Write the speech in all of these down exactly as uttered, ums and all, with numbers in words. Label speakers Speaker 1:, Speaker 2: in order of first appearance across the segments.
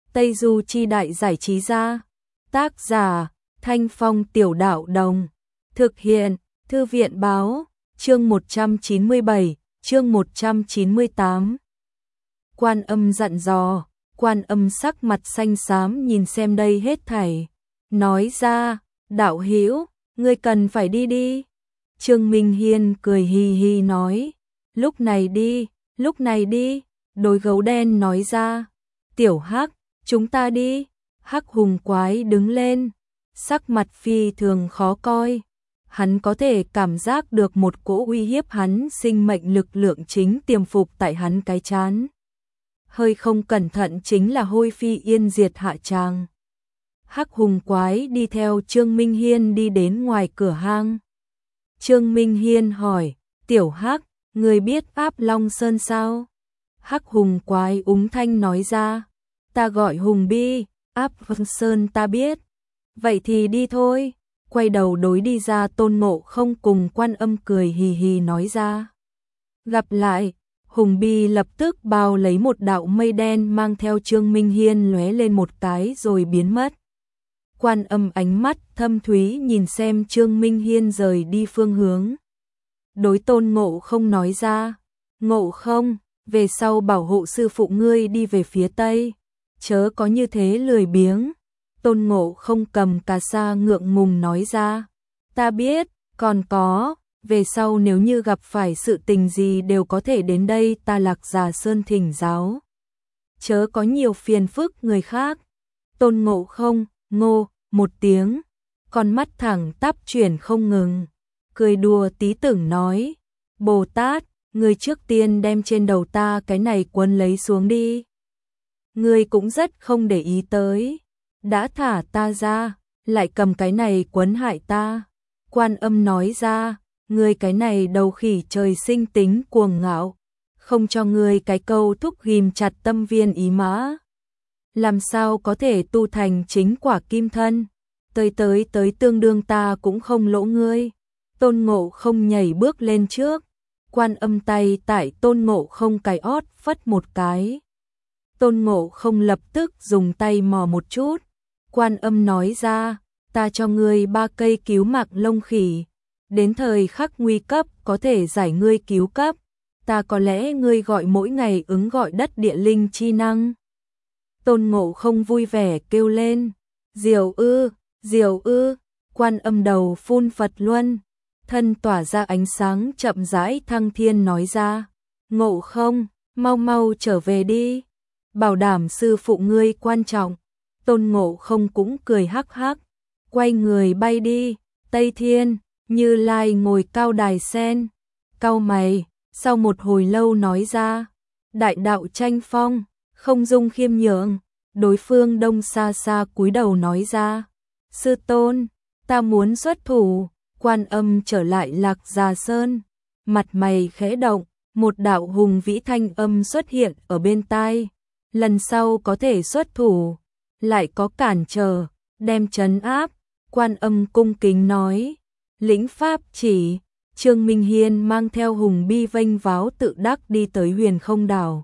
Speaker 1: Tây Du Chi Đại Giải Trí Gia. Tác giả Thanh Phong Tiểu Đạo Đồng. Thực hiện Thư viện Báo. Chương một trăm chín mươi bảy, chương một trăm chín mươi tám. Quan Âm dặn dò. Quan Âm sắc mặt xanh xám nhìn xem đây hết thảy, nói ra, đạo hữu, ngươi cần phải đi đi. Trương Minh Hiên cười hi hi nói, lúc này đi, lúc này đi. Đối gấu đen nói ra, tiểu Hắc, chúng ta đi. Hắc hùng quái đứng lên, sắc mặt phi thường khó coi. Hắn có thể cảm giác được một cỗ uy hiếp hắn sinh mệnh lực lượng chính tiềm phục tại hắn cái chán. Hơi không cẩn thận chính là hôi phi yên diệt hạ tràng. Hắc hùng quái đi theo Trương Minh Hiên đi đến ngoài cửa hang. Trương Minh Hiên hỏi, tiểu Hắc, người biết Áp Long Sơn sao? Hắc hùng quái úng thanh nói ra, ta gọi Hùng Bi, Áp Long Sơn ta biết. Vậy thì đi thôi. Quay đầu đối đi ra Tôn Ngộ Không cùng Quan Âm cười hì hì nói ra. Gặp lại, Hùng Bi lập tức bao lấy một đạo mây đen mang theo Trương Minh Hiên lóe lên một cái rồi biến mất. Quan Âm ánh mắt thâm thúy nhìn xem Trương Minh Hiên rời đi phương hướng. Đối Tôn Ngộ Không nói ra, Ngộ Không, về sau bảo hộ sư phụ ngươi đi về phía Tây, chớ có như thế lười biếng. Tôn Ngộ Không cầm cà sa ngượng ngùng nói ra, ta biết, còn có, về sau nếu như gặp phải sự tình gì đều có thể đến đây ta Lạc Già Sơn thỉnh giáo. Chớ có nhiều phiền phức người khác. Tôn Ngộ Không, ngô, một tiếng, con mắt thẳng tắp chuyển không ngừng, cười đùa tí tưởng nói, Bồ Tát, người trước tiên đem trên đầu ta cái này quấn lấy xuống đi. Người cũng rất không để ý tới. Đã thả ta ra, lại cầm cái này quấn hại ta. Quan Âm nói ra, ngươi cái này đầu khỉ trời sinh tính cuồng ngạo, không cho ngươi cái câu thúc ghim chặt tâm viên ý mã. Làm sao có thể tu thành chính quả kim thân, tới tới tới tương đương ta cũng không lỗ ngươi. Tôn Ngộ Không nhảy bước lên trước, Quan Âm tay tại Tôn Ngộ Không cái ót phất một cái. Tôn Ngộ Không lập tức dùng tay mò một chút. Quan Âm nói ra, ta cho ngươi ba cây cứu mạng lông khỉ, đến thời khắc nguy cấp có thể giải ngươi cứu cấp, ta có lẽ ngươi gọi mỗi ngày ứng gọi đất địa linh chi năng. Tôn Ngộ Không vui vẻ kêu lên, diệu ư, diệu ư. Quan Âm đầu phun Phật luân, thân tỏa ra ánh sáng chậm rãi thăng thiên nói ra, Ngộ Không, mau mau trở về đi, bảo đảm sư phụ ngươi quan trọng. Tôn Ngộ Không cũng cười hắc hắc, quay người bay đi. Tây Thiên, Như Lai ngồi cao đài sen, cau mày, sau một hồi lâu nói ra, đại đạo tranh phong, không dung khiêm nhường. Đối phương đông xa xa cúi đầu nói ra, sư tôn, ta muốn xuất thủ. Quan Âm trở lại Lạc Già Sơn, mặt mày khẽ động, một đạo hùng vĩ thanh âm xuất hiện ở bên tai, lần sau có thể xuất thủ, lại có cản trở, đem trấn áp. Quan Âm cung kính nói, lĩnh pháp chỉ. Trương Minh Hiên mang theo Hùng Bi vênh váo tự đắc đi tới Huyền Không Đảo.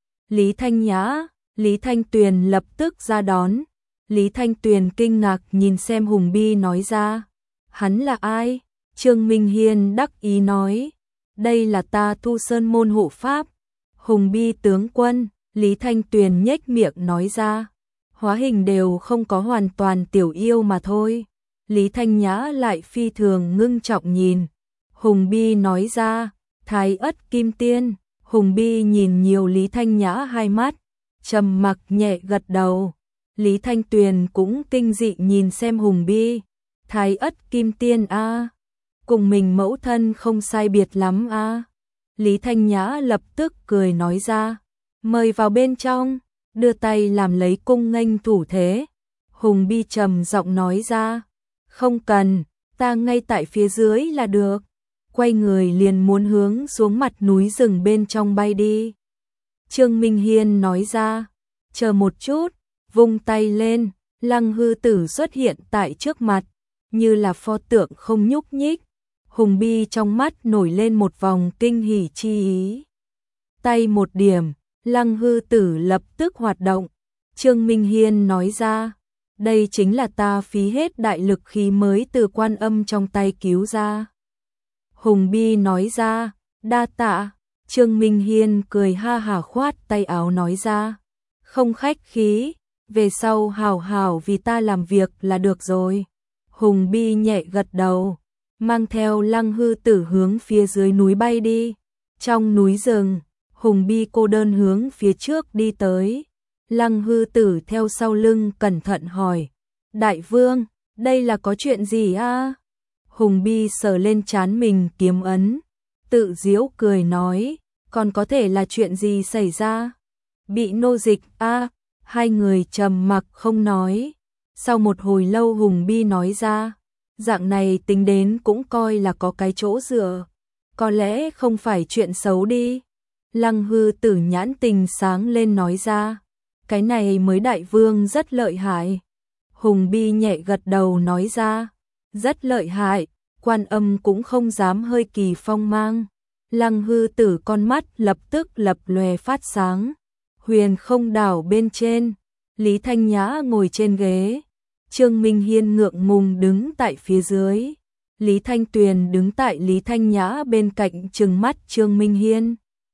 Speaker 1: Lý Thanh Nhã, Lý Thanh Tuyền lập tức ra đón. Lý Thanh Tuyền kinh ngạc nhìn xem Hùng Bi nói ra, hắn là ai? Trương Minh Hiên đắc ý nói, đây là ta Thu Sơn môn hộ pháp, Hùng Bi tướng quân. Lý Thanh Tuyền nhếch miệng nói ra, hóa hình đều không có hoàn toàn tiểu yêu mà thôi. Lý Thanh Nhã lại phi thường ngưng trọng nhìn. Hùng Bi nói ra, Thái Ất Kim Tiên. Hùng Bi nhìn nhiều Lý Thanh Nhã hai mắt, trầm mặc nhẹ gật đầu. Lý Thanh Tuyền cũng kinh dị nhìn xem Hùng Bi, Thái Ất Kim Tiên a, à, cùng mình mẫu thân không sai biệt lắm a. À. Lý Thanh Nhã lập tức cười nói ra, mời vào bên trong, đưa tay làm lấy cung nghênh thủ thế. Hùng Bi trầm giọng nói ra, không cần, ta ngay tại phía dưới là được. Quay người liền muốn hướng xuống mặt núi rừng bên trong bay đi. Trương Minh Hiên nói ra, chờ một chút, vung tay lên, Lăng Hư Tử xuất hiện tại trước mặt, như là pho tượng không nhúc nhích. Hùng Bi trong mắt nổi lên một vòng kinh hỉ chi ý. Tay một điểm, Lăng Hư Tử lập tức hoạt động, Trương Minh Hiên nói ra, đây chính là ta phí hết đại lực khí mới từ Quan Âm trong tay cứu ra. Hùng Bi nói ra, đa tạ. Trương Minh Hiên cười ha hả khoát tay áo nói ra, không khách khí, về sau hảo hảo vì ta làm việc là được rồi. Hùng Bi nhẹ gật đầu, mang theo Lăng Hư Tử hướng phía dưới núi bay đi. Trong núi rừng, Hùng Bi cô đơn hướng phía trước đi tới. Lăng Hư Tử theo sau lưng cẩn thận hỏi, Đại Vương, đây là có chuyện gì a? Hùng Bi sờ lên trán mình kiếm ấn, tự giễu cười nói, còn có thể là chuyện gì xảy ra? Bị nô dịch a? Hai người trầm mặc không nói. Sau một hồi lâu Hùng Bi nói ra, dạng này tính đến cũng coi là có cái chỗ dựa, có lẽ không phải chuyện xấu đi. Lăng Hư Tử nhãn tình sáng lên nói ra, cái này mới Đại Vương rất lợi hại. Hùng Bi nhẹ gật đầu nói ra, rất lợi hại, Quan Âm cũng không dám hơi kỳ phong mang. Lăng Hư Tử con mắt lập tức lập lòe phát sáng. Huyền Không đảo bên trên, Lý Thanh Nhã ngồi trên ghế, Trương Minh Hiên ngượng ngùng đứng tại phía dưới. Lý Thanh Tuyền đứng tại Lý Thanh Nhã bên cạnh trừng mắt Trương Minh Hiên.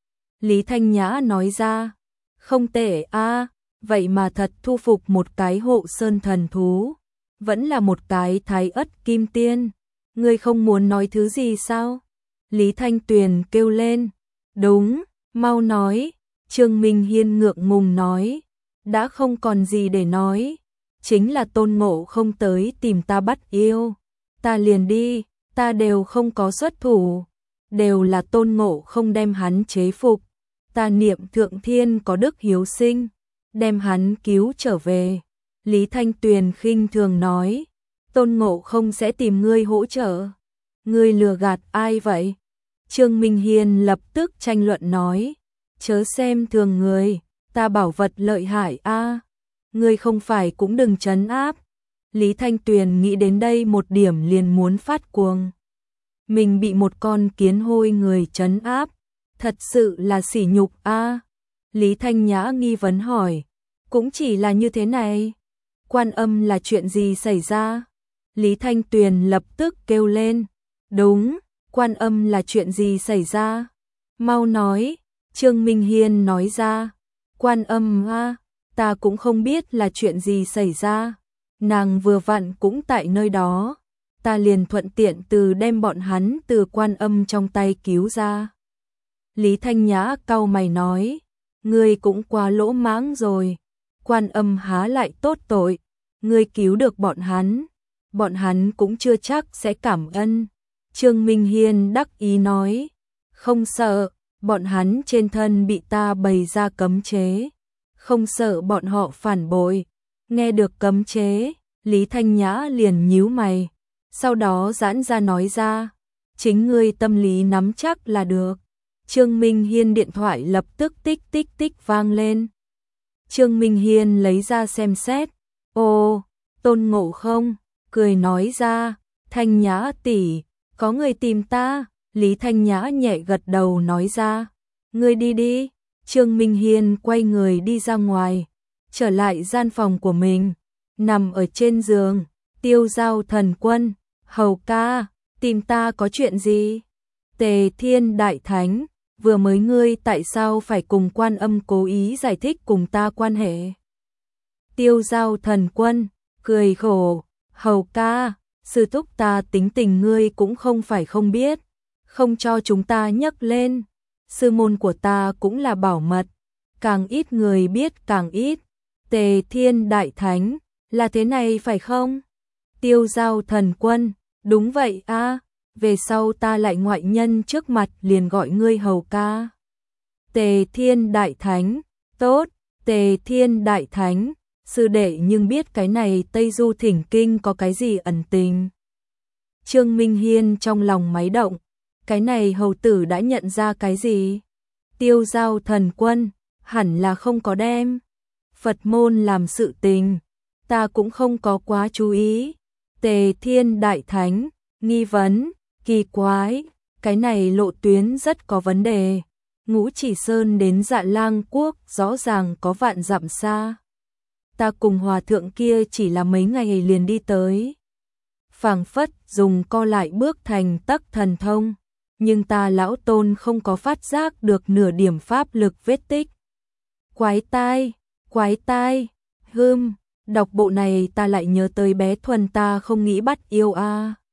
Speaker 1: Lý Thanh Nhã nói ra, không tệ a, vậy mà thật thu phục một cái hộ sơn thần thú, vẫn là một cái thái ất kim tiên, ngươi không muốn nói thứ gì sao? Lý Thanh Tuyền kêu lên, đúng, mau nói. Trương Minh Hiên ngượng ngùng nói, đã không còn gì để nói, chính là Tôn Ngộ không tới tìm ta bắt yêu, ta liền đi, ta đều không có xuất thủ, đều là Tôn Ngộ không đem hắn chế phục, ta niệm thượng thiên có đức hiếu sinh, đem hắn cứu trở về. Lý Thanh Tuyền khinh thường nói, Tôn Ngộ không sẽ tìm ngươi hỗ trợ, ngươi lừa gạt ai vậy? Trương Minh Hiên lập tức tranh luận nói, chớ xem thường người, ta bảo vật lợi hại a, ngươi không phải cũng đừng trấn áp. Lý Thanh Tuyền nghĩ đến đây một điểm liền muốn phát cuồng. Mình bị một con kiến hôi người trấn áp, thật sự là sỉ nhục a. Lý Thanh Nhã nghi vấn hỏi, cũng chỉ là như thế này, Quan Âm là chuyện gì xảy ra? Lý Thanh Tuyền lập tức kêu lên, đúng, Quan Âm là chuyện gì xảy ra? Mau nói. Trương Minh Hiên nói ra, Quan Âm a, ta cũng không biết là chuyện gì xảy ra, nàng vừa vặn cũng tại nơi đó, ta liền thuận tiện từ đem bọn hắn từ Quan Âm trong tay cứu ra. Lý Thanh Nhã cau mày nói, ngươi cũng quá lỗ mãng rồi, Quan Âm há lại tốt tội, ngươi cứu được bọn hắn, bọn hắn cũng chưa chắc sẽ cảm ơn. Trương Minh Hiên đắc ý nói, không sợ, bọn hắn trên thân bị ta bày ra cấm chế, không sợ bọn họ phản bội. Nghe được cấm chế, Lý Thanh Nhã liền nhíu mày, sau đó giãn ra nói ra, chính ngươi tâm lý nắm chắc là được. Trương Minh Hiên điện thoại lập tức tích tích tích vang lên. Trương Minh Hiên lấy ra xem xét, ồ, Tôn Ngộ không, cười nói ra, Thanh Nhã tỷ, có người tìm ta. Lý Thanh Nhã nhẹ gật đầu nói ra, ngươi đi đi. Trương Minh Hiên quay người đi ra ngoài, trở lại gian phòng của mình, nằm ở trên giường. Tiêu Giao Thần Quân, hầu ca, tìm ta có chuyện gì? Tề Thiên Đại Thánh, vừa mới ngươi tại sao phải cùng Quan Âm cố ý giải thích cùng ta quan hệ? Tiêu Giao Thần Quân, cười khổ, hầu ca, sư thúc ta tính tình ngươi cũng không phải không biết, không cho chúng ta nhắc lên, sư môn của ta cũng là bảo mật, càng ít người biết càng ít. Tề Thiên Đại Thánh, là thế này phải không? Tiêu Giao Thần Quân, đúng vậy a, về sau ta lại ngoại nhân trước mặt liền gọi ngươi hầu ca. Tề Thiên Đại Thánh, tốt. Tề Thiên Đại Thánh, sư đệ nhưng biết cái này Tây Du Thỉnh Kinh có cái gì ẩn tình? Trương Minh Hiên trong lòng máy động, cái này hầu tử đã nhận ra cái gì? Tiêu Giao Thần Quân, hẳn là không có đem Phật môn làm sự tình, ta cũng không có quá chú ý. Tề Thiên Đại Thánh, nghi vấn, kỳ quái, cái này lộ tuyến rất có vấn đề. Ngũ Chỉ Sơn đến Dạ Lang Quốc rõ ràng có vạn dặm xa. ta cùng hòa thượng kia chỉ là mấy ngày liền đi tới. Phảng phất dùng co lại bước thành tắc thần thông, nhưng ta lão tôn không có phát giác được nửa điểm pháp lực vết tích. Quái tai, quái tai, hưm, đọc bộ này ta lại nhớ tới bé Thuần ta không nghĩ bắt yêu a.